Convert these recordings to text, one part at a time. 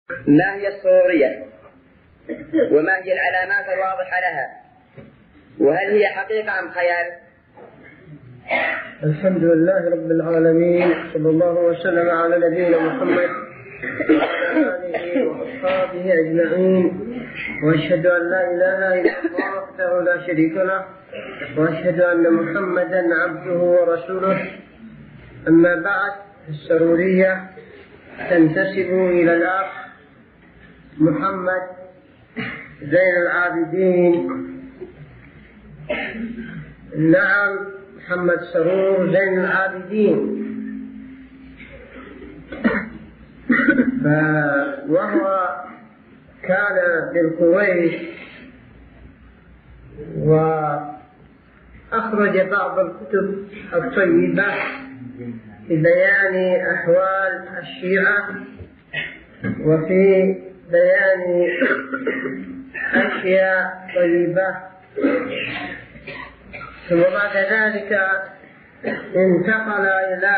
ما هي السرورية؟ وما هي العلامات الواضحة لها؟ وهل هي حقيقة أم خيال؟ الحمد لله رب العالمين، صلى الله وسلم على نبينا محمد وعلى آله وأصحابه أجمعين، وأشهد أن لا إله إلا الله وحده لا شريك له، وأشهد أن محمدا عبده ورسوله. أما بعد، السرورية تنتسب إلى الأخ محمد زين العابدين. نعم، محمد سرور زين العابدين، وهو كان بالكويت وأخرج بعض الكتب الطيبة في بيان أحوال الشيعة وفي بيان أشياء طيبة. ثم بعد ذلك انتقل إلى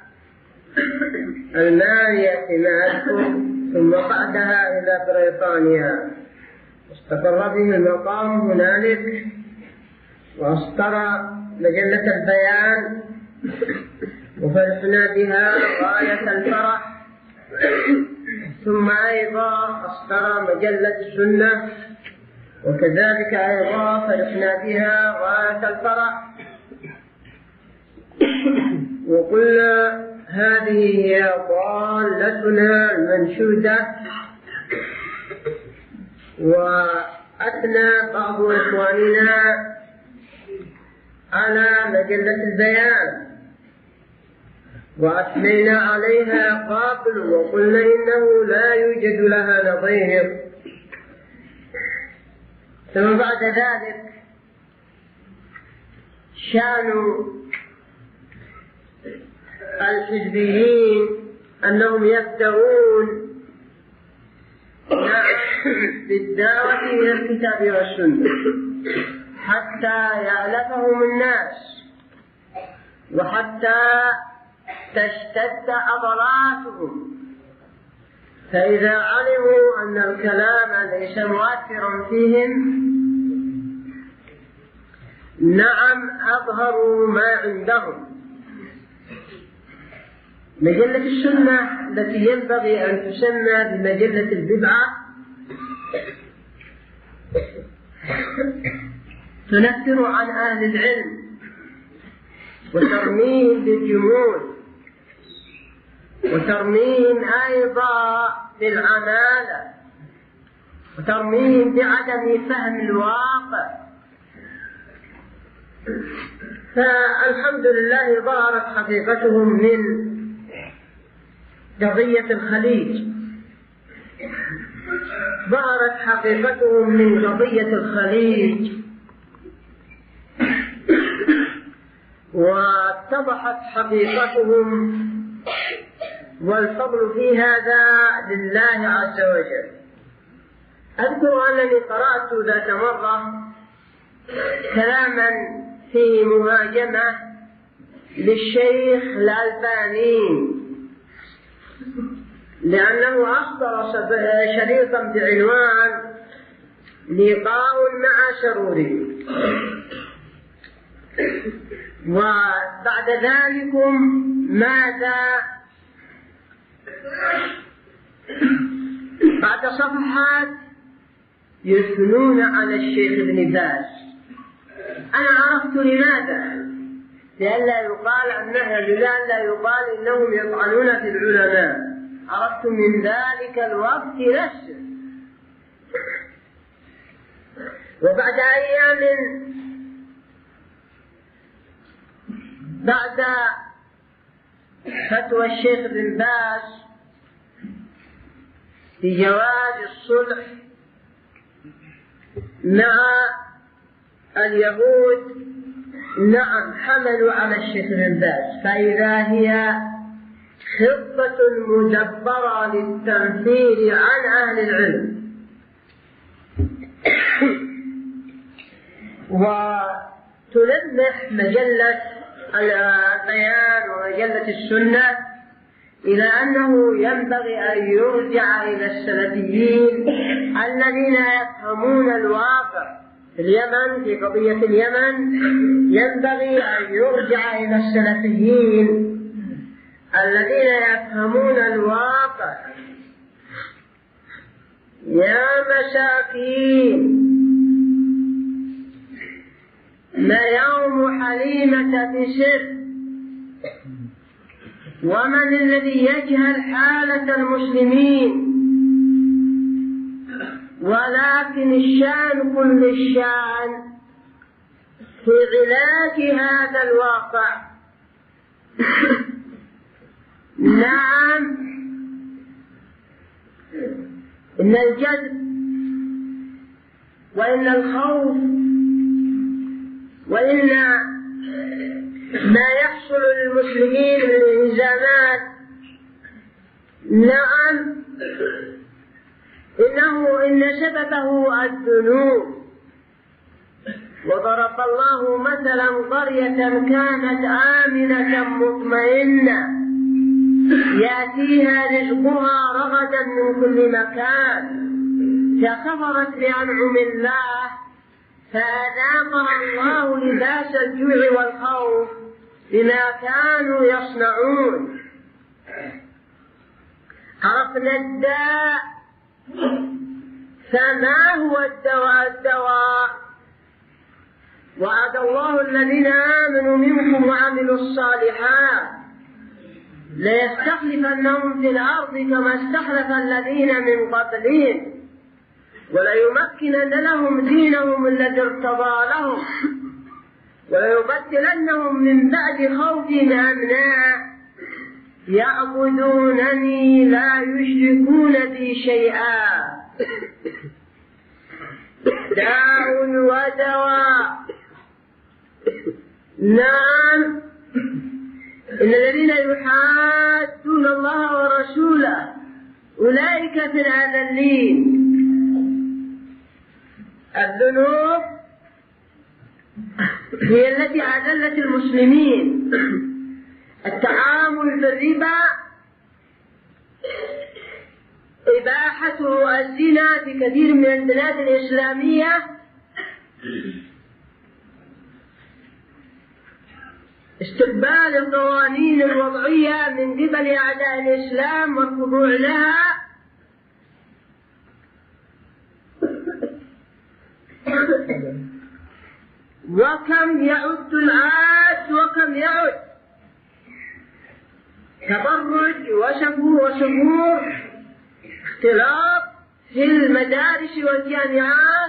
ألمانيا ثم بعدها إلى بريطانيا، استقر به المقام هنالك، وأصدر مجلة البيان وفرحنا بها غاية الفرح. ثم أيضا أصدر مجلة السنة، وكذلك أيضا فرحنا بها غاية الفرح. وقلنا هذه هي ضالتنا المنشودة. وأثنى بعض إخواننا على مجلة البيان وأثنينا عليها قبل، وقلنا إنه لا يوجد لها نظير. ثم بعد ذلك شأن الحزبيين أنهم يبدأون بالدعوة إلى الكتاب والسنة حتى يألفهم الناس، وحتى تشتد عضلاتهم، فإذا علموا أن الكلام ليس مؤثرا فيهم، نعم، أظهروا ما عندهم. مجلة السنة التي ينبغي أن تسمى بمجلة البدعة تنفر عن أهل العلم وترميهم بالجمود، وترميهم أيضا بالعمالة، وترميهم بعدم فهم الواقع. فالحمد لله ظهرت حقيقتهم من قضية الخليج، ظهرت حقيقتهم من قضية الخليج، واتضحت حقيقتهم، والفضل في هذا لله عز وجل. أذكر أنني قرأت ذات مرة كلاما فيه مهاجمة للشيخ الألباني، لأنه أصدر شريطا بعنوان لقاء مع سروري. وبعد ذلك ماذا؟ بعد صفحات يثنون على الشيخ ابن باز. أنا عرفت لماذا، لئلا يقال إنهم يطعنون في العلماء. عرفت من ذلك الوقت نفسه. وبعد أيام بعد فتوى الشيخ ابن باز في جواز الصلح مع اليهود، نعم، حملوا على الشيخ ابن باز، فإذا هي خطة مدبرة للتنفير عن أهل العلم. وتلمح مجلة البيان ومجلة السنة إلى أنه ينبغي أن يرجع إلى السلفيين الذين يفهمون الواقع في اليمن، في قضية اليمن ينبغي أن يرجع إلى السلفيين الذين يفهمون الواقع. يا مساكين، ما يوم حليمة بسر، ومن الذي يجهل حالة المسلمين؟ ولكن الشان كل الشان في علاج هذا الواقع. نعم، إن الجذب وإن الخوف وإن ما يحصل للمسلمين من الانهزامات، نعم إن سببه الذنوب. وضرب الله مثلا قرية كانت آمنة مطمئنة يأتيها رزقها رغدا من كل مكان فكفرت بأنعم الله فأذاقها الله لباس الجوع والخوف بما كانوا يصنعون. عرفنا الداء، فما هو الدواء؟ وعد الله الذين آمنوا منكم وعملوا الصالحات ليستخلفنهم في الأرض كما استخلف الذين من قبلهم وليمكنن لهم دينهم الذي ارتضى لهم وليبدلنهم من بعد خوفهم أمنا يعبدونني لا يشركون بي شيئا. داء ودواء. نعم، إن الذين يحادون الله ورسوله أولئك في الأذلين. الذنوب هي التي أذلت المسلمين. التعامل بالربا، إباحته الزنا في كثير من البلاد الإسلامية، استقبال القوانين الوضعية من قبل أعداء الإسلام والخضوع لها، وكم يعد العاد وكم يعد تبرج وسفور، اختلاط في المدارس والجامعات.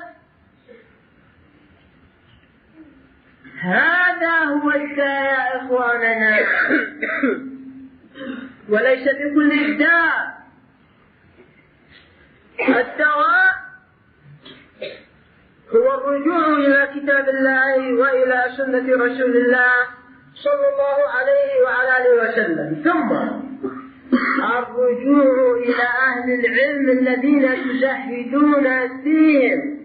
هذا هو الداء يا إخواننا، وليس بكل الداء. الدواء هو الرجوع إلى كتاب الله وإلى سنة رسول الله صلى الله عليه وعلى آله وسلم، ثم الرجوع إلى أهل العلم الذين تزهدون فيهم،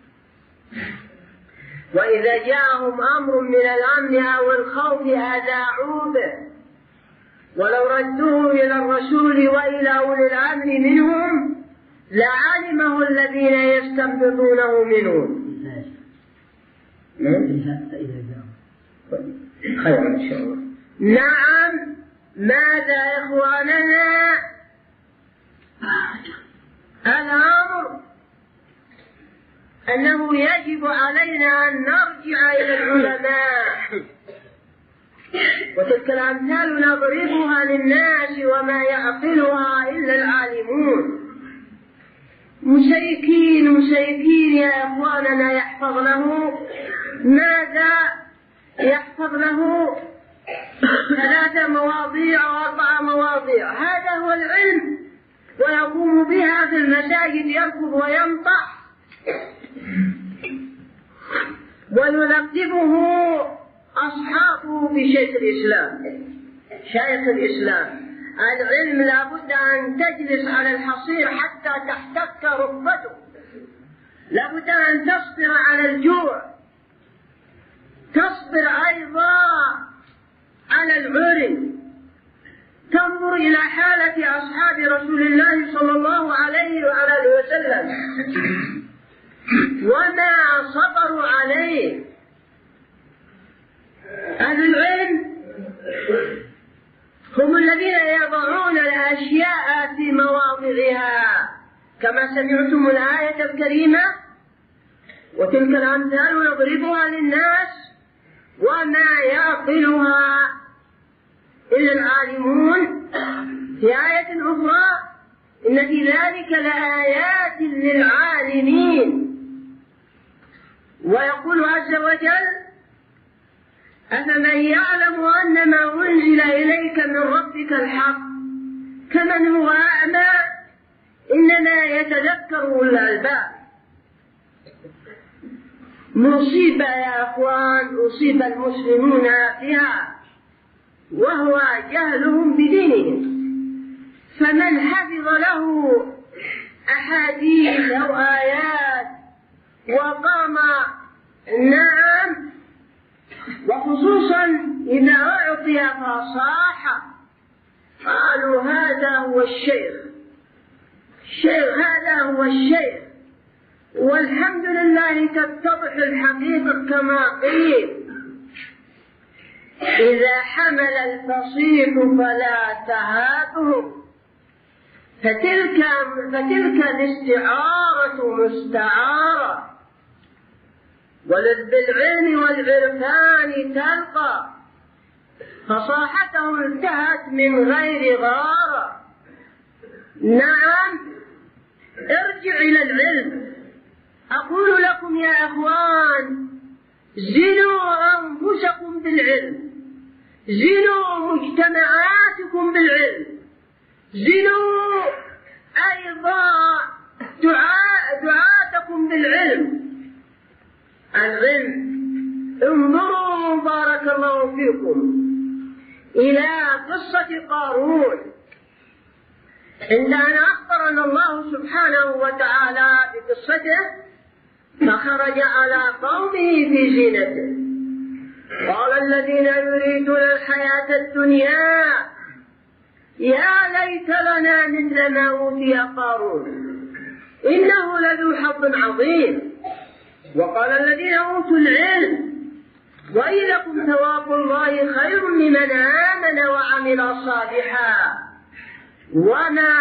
وإذا جاءهم أمر من الأمن أو الخوف أذاعوا به، ولو ردوه إلى الرسول وإلى أولي الأمر منهم لعلمه الذين يستنبطونه منهم. خير إن شاء الله. نعم، ماذا يا إخواننا؟ الأمر أنه يجب علينا أن نرجع إلى العلماء، وتلك الأمثال نضربها للناس وما يعقلها إلا العالمون. مسيكين يا إخواننا، يحفظ له ماذا؟ يحفظ له 3 مواضيع أو 4 مواضيع، هذا هو العلم، ويقوم بها في المساجد، يركض وينطح ويلقبه أصحابه بشيخ الإسلام. شيخ الإسلام، العلم لابد أن تجلس على الحصير حتى تحتك ركبته، لابد أن تصبر على الجوع، تصبر أيضا على العري، تنظر إلى حالة أصحاب رسول الله صلى الله عليه وآله وسلم وما صبروا عليه. أهل العلم هم الذين يضعون الأشياء في مواضعها، كما سمعتم الآية الكريمة: وتلك الأمثال نضربها للناس وما يعقلها إلا العالمون. في آية أخرى: إن في ذلك لآيات للعالمين. ويقول عز وجل: أفمن يعلم أن ما أنزل إليك من ربك الحق كمن هو أعمى إنما يتذكر أولو الألباب. مصيبة يا أخوان أصيب المسلمون بها، وهو جهلهم بدينهم. فمن حفظ له أحاديث أو آيات وقام وخصوصا إذا أعطي فصاحة قالوا هذا هو الشيخ، هذا هو الشيخ. والحمد لله تتضح الحقيقة كما قيل: إذا حمل الفصيح فلا تهابه، فتلك الاستعارة مستعارة. ولذ بالعلم والعرفان تلقى، فصاحته انتهت من غير غارة. نعم، ارجع إلى العلم. أقول لكم يا أخوان: زنوا أنفسكم بالعلم، زنوا مجتمعاتكم بالعلم، زنوا أيضا دعاتكم بالعلم. العلم. انظروا بارك الله فيكم إلى قصة قارون، عندما أخبرنا الله سبحانه وتعالى بقصته فخرج على قومه في زينته. قال الذين يريدون الحياة الدنيا يا ليت لنا مثل ما أوتي قارون إنه لذو حظ عظيم. وقال الذين أوتوا العلم ويلكم ثواب الله خير لمن آمن وعمل صالحا ولا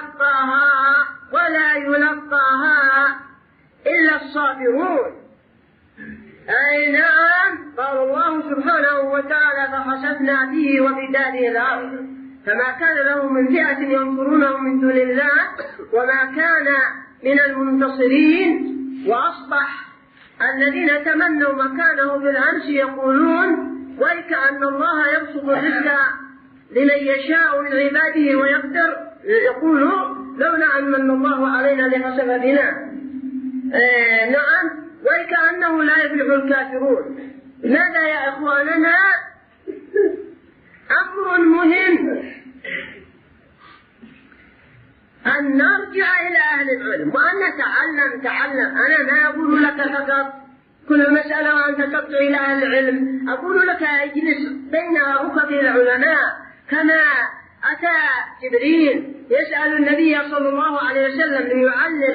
يلقاها إلا الصابرون. أي نعم، قال الله سبحانه وتعالى: فخسفنا به وبداره الأرض فما كان له من فئة ينصرونه من دون الله وما كان من المنتصرين. وأصبح الذين تمنوا مكانه بالأمس يقولون: ويكأن الله يبسط الرزق لمن يشاء من عباده ويقدر. يقولوا: لولا أن من الله علينا لخسف بنا. نعم، ويكأنه لا يفلح الكافرون. ماذا يا إخواننا؟ أمر مهم أن نرجع إلى أهل العلم وأن نتعلم. أنا ما أقول لك فقط كل مسألة وأنت ترجع إلى أهل العلم، أقول لك اجلس بين ركب العلماء كما أتى جبريل يسأل النبي صلى الله عليه وسلم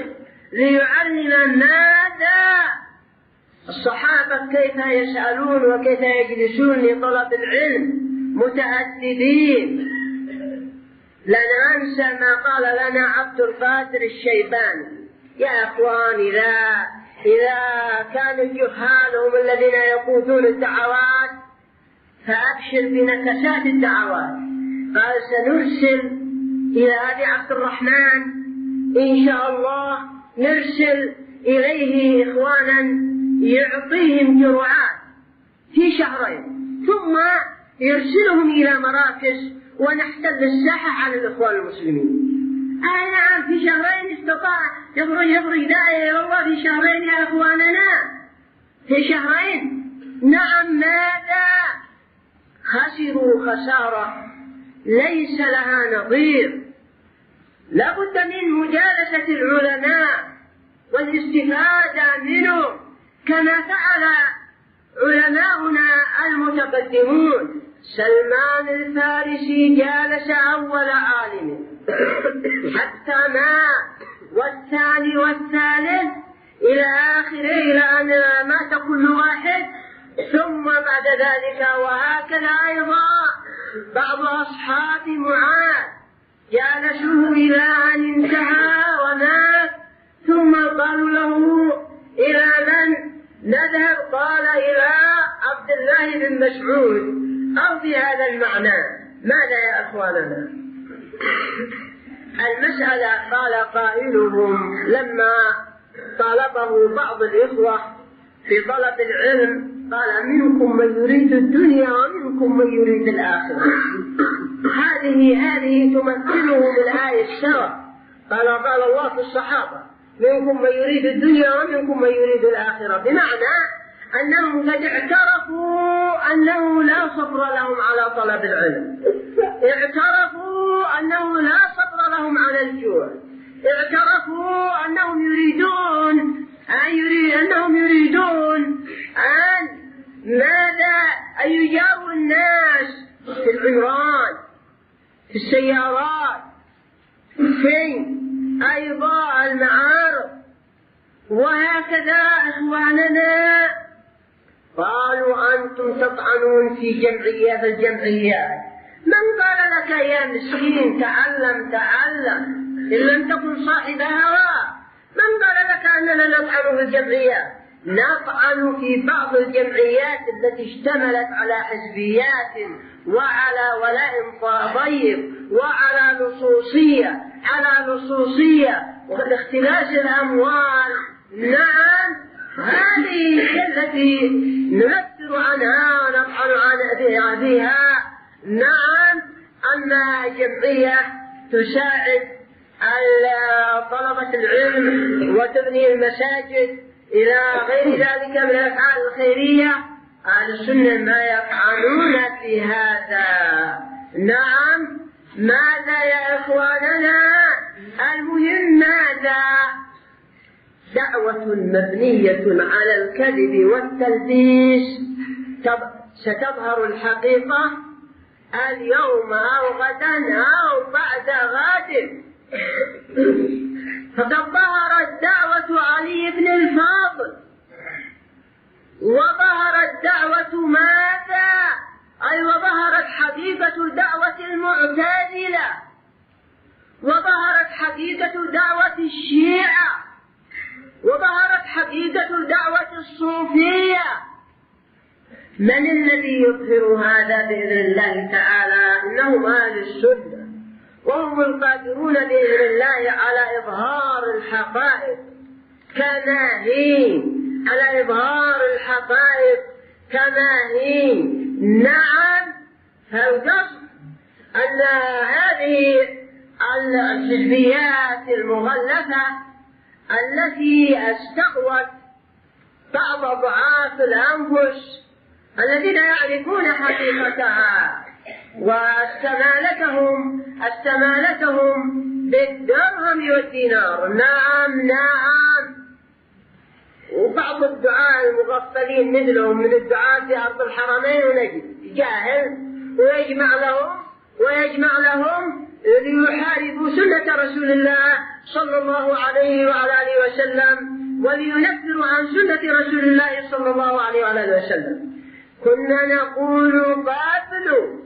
ليعلم ماذا الصحابة كيف يسألون وكيف يجلسون لطلب العلم متأدبين. لا ننسى ما قال لنا عبد القادر الشيباني: يا أخوان، إذا كان الجهال هم الذين يقودون الدعوات فأبشر بنكسات الدعوات. قال: سنرسل إلى أبي عبد الرحمن إن شاء الله، نرسل إليه إخوانا يعطيهم جرعات في شهرين، ثم يرسلهم إلى مراكز ونحتل الساحة على الإخوان المسلمين. نعم، في شهرين استطاع يخرج داعية إلى الله في شهرين يا إخواننا، في شهرين. نعم، ماذا خسروا خسارة ليس لها نظير. لابد من مجالسة العلماء والاستفادة منهم كما فعل علماؤنا المتقدمون. سلمان الفارسي جالس أول عالم حتى مات، والثاني والثالث إلى آخره، إلى أن مات كل واحد. ثم بعد ذلك وهكذا أيضا بعض أصحاب معاذ جالسوه إلى أن انتهى ومات، ثم قالوا له إلى من نذهب؟ قال إلى عبد الله بن مسعود، أو في هذا المعنى. ماذا يا أخواننا؟ المسألة قال قائلهم لما طالبه بعض الإخوة في طلب العلم قال منكم من يريد الدنيا ومنكم من يريد الآخرة. هذه تمثلهم الآية السواء. قال الله في الصحابة منكم من يريد الدنيا ومنكم من يريد الآخرة، بمعنى أنهم قد اعترفوا أنه لا صبر لهم على طلب العلم، اعترفوا أنه لا صبر لهم على الجوع، اعترفوا أنهم يريدون أن ماذا؟ أن يجاروا الناس في العمران، في السيارات، في أيضا المعارض، وهكذا أخواننا. قالوا أنتم تطعنون في الجمعيات. من قال لك يا مسكين تعلم إن لم تكن صاحب هوى؟ من قال لك أننا نطعن في الجمعيات؟ نطعن في بعض الجمعيات التي اشتملت على حزبيات وعلى ولاء ضيق وعلى لصوصية واختلاس الأموال. نعم، هذه التي ننفر عنها ونطعن فيها. نعم، أما جمعية تساعد طلبة العلم وتبني المساجد إلى غير ذلك من الأفعال الخيرية، أهل السنة ما يطعنون في هذا. نعم، ماذا يا إخواننا؟ المهم ماذا؟ دعوة مبنية على الكذب والتلبيس ستظهر الحقيقة اليوم أو غدا أو بعد غد. فقد ظهرت دعوة علي بن الفاضل، وظهرت دعوة ماذا؟ وظهرت حقيقة دعوة المعتزلة، وظهرت حقيقة دعوة الشيعة، وظهرت حقيقة دعوة الصوفية. من الذي يظهر هذا بإذن الله تعالى؟ إنهم أهل السنة، وهم القادرون بإذن الله على إظهار الحقائق كما هي، على إظهار الحقائق كما هي. نعم، فالقصد أن هذه الحزبيات المغلفة التي استقوت بعض ضعاف الأنفس الذين يعرفون حقيقتها واستمالتهم بالدرهم والدينار. نعم، وبعض الدعاء المغفلين مثلهم من الدعاء في أرض الحرمين ونجد جاهل ويجمع لهم ليحاربوا سنة رسول الله صلى الله عليه وعلى آله وسلم ولينفروا عن سنة رسول الله صلى الله عليه وعلى آله وسلم. كنا نقول قاتلوا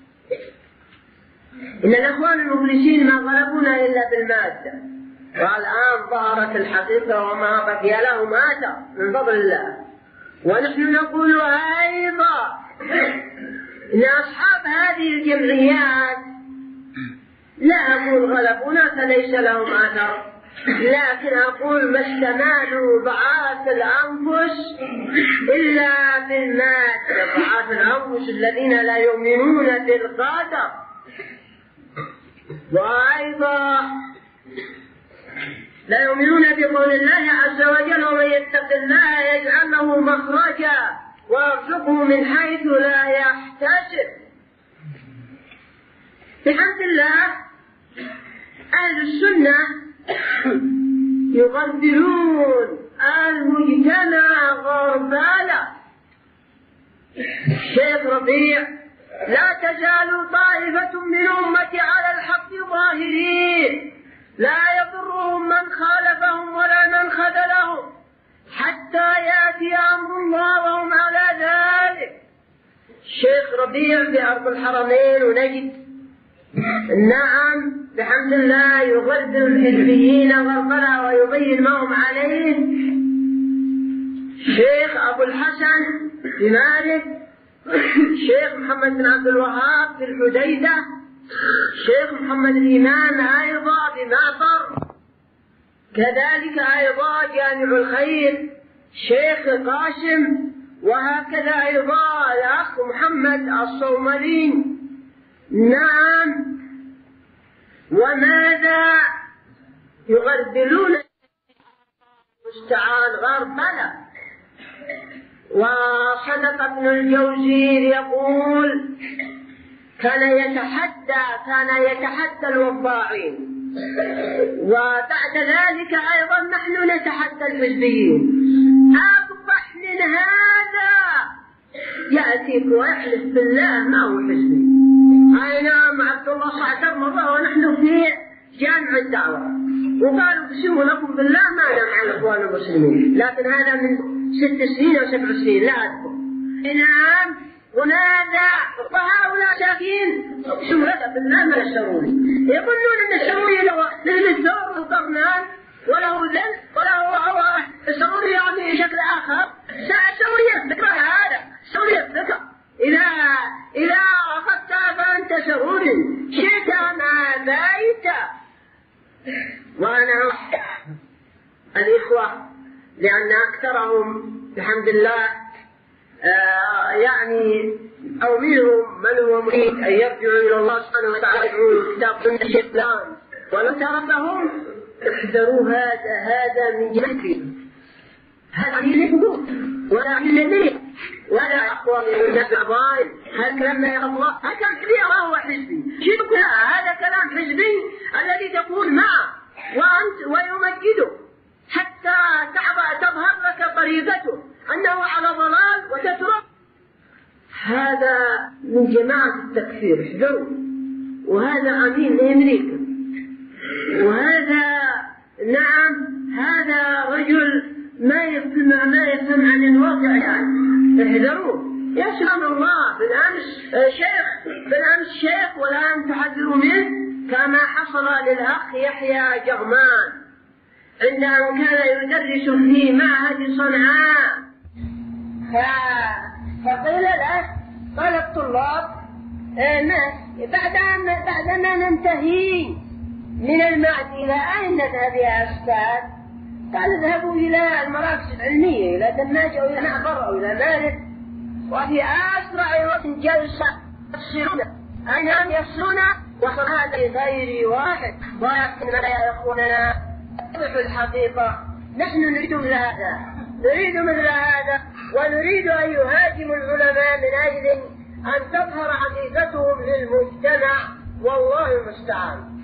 إن الأخوان المفلسين ما غلبونا إلا بالمادة، والآن ظهرت الحقيقة وما بقي لهم آثر من فضل الله. ونحن نقول أيضا إن أصحاب هذه الجمعيات لا أقول غلبونا فليس لهم آثر، لكن أقول ما استمالوا ضعاف الأنفس إلا بالمادة، ضعاف الأنفس الذين لا يؤمنون بالقدر. وأيضا لا يؤمنون بقول الله عز وجل ومن يتق الله يجعل له مخرجا ويرزقه من حيث لا يحتسب. بحمد الله أهل السنة يغفلون المجتمع غربالا. الشيخ ربيع لا تزال طائفة من أمتي على الحق ظاهرين لا يضرهم من خالفهم ولا من خذلهم حتى يأتي أمر الله وهم على ذلك. الشيخ ربيع في أرض الحرمين ونجد نعم بحمد الله يغذر الحزبيين غرفرة ويبين ما هم عليه. الشيخ أبو الحسن في مالك، الشيخ محمد بن عبد الوهاب في الحديدة، الشيخ محمد الإمام أيضا بمعطر، كذلك أيضا جامع الخير شيخ قاسم، وهكذا أيضا الأخ محمد الصومالي. نعم، وماذا يغربلون مستعان غربلة. وصدق ابن الجوزي يقول كان يتحدى الوضاعين، وبعد ذلك أيضا نحن نتحدى الحزبيين. أقبح من هذا يأتيك ويحلف بالله ما هو حزبي. أي نعم، عبد الله صعد مرة ونحن في جامع الدعوة وقالوا قسموا لكم بالله ما مع الإخوان المسلمين، لكن هذا من 6 سنين أو 7 سنين لا أذكر. نعم، ونادى وهؤلاء شاكين اقسموا لك بالله ما الشروري، يظنون أن الشروري له الثور والقرنان وله ذل وله الشروري يعني شكل آخر. الشروري يفتكر هذا، الشروري يفتكر إذا أخذت فأنت شروري شئت ما بايت. وأنا الإخوة لأن أكثرهم بحمد الله يعني أو منهم من هو مريد أن يرجعوا إلى الله سبحانه وتعالى يدعون كتاب سنة الإسلام، ولو تركهم احذروا هذا من جهتهم. هذا عن الحدود ولا عن النبي ولا أقوى من الناس الضال. هذا كلام لا الله، هذا كلام كبير وهو حزبي. شوفوا هذا كلام حزبي الذي تقول معه وأنت ويمجده حتى تظهر لك طريقته أنه على ضلال وتترك. هذا من جماعة التكفير، احذروا. وهذا أمين أمريكا، وهذا نعم هذا رجل ما يفهم عن الواقع يعني، احذروا. يسلم الله. بالأمس شيخ والآن تحذروا منه كما حصل للأخ يحيى جغمان عندما كان يدرس في معهد صنعاء، فقيل له قال الطلاب بعدما ننتهي من المعهد إلى أين نذهب يا أستاذ؟ قال اذهبوا إلى المراكز العلمية، إلى دماج أو إلى معبر أو إلى مالك، وفي أسرع وقت جلسة يفصلون أيام يفصلون. وهذا غير واحد، ولكن يا إخواننا نوضح الحقيقة. نحن نريد مثل هذا ونريد أن يهاجموا العلماء من أجل أن تظهر حقيقتهم للمجتمع، والله المستعان.